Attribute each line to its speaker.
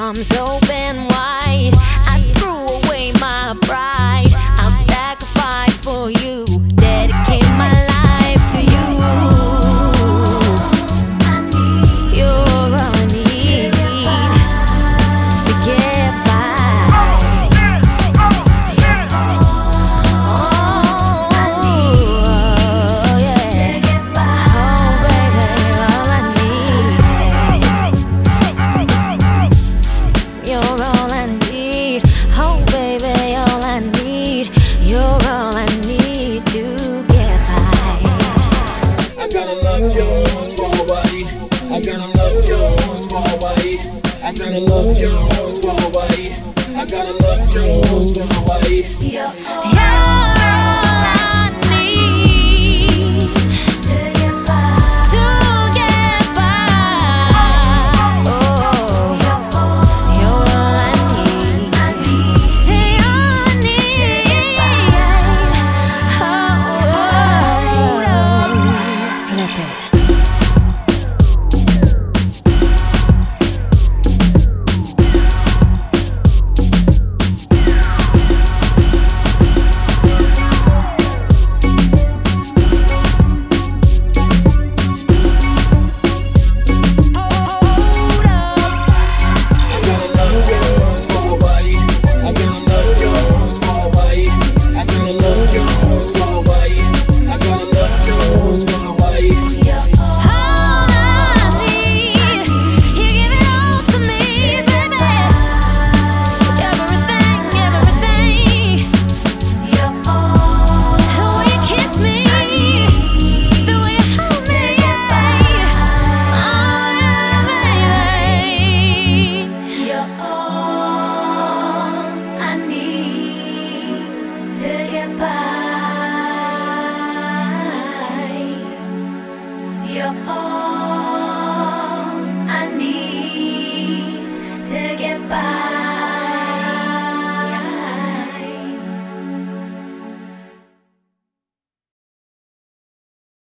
Speaker 1: arms open wide. I threw away my pride. I'll sacrifice for you, dedicate my life to you. You're all I need to get by. Oh, yeah. Oh, baby, all I need. You're all I need. Oh, baby, all I need. You're all I need to get by.
Speaker 2: I got a love Jones for Hawaii. I got a love Jones for Hawaii. I got a love Jones for Hawaii. I got a love Jones for Hawaii.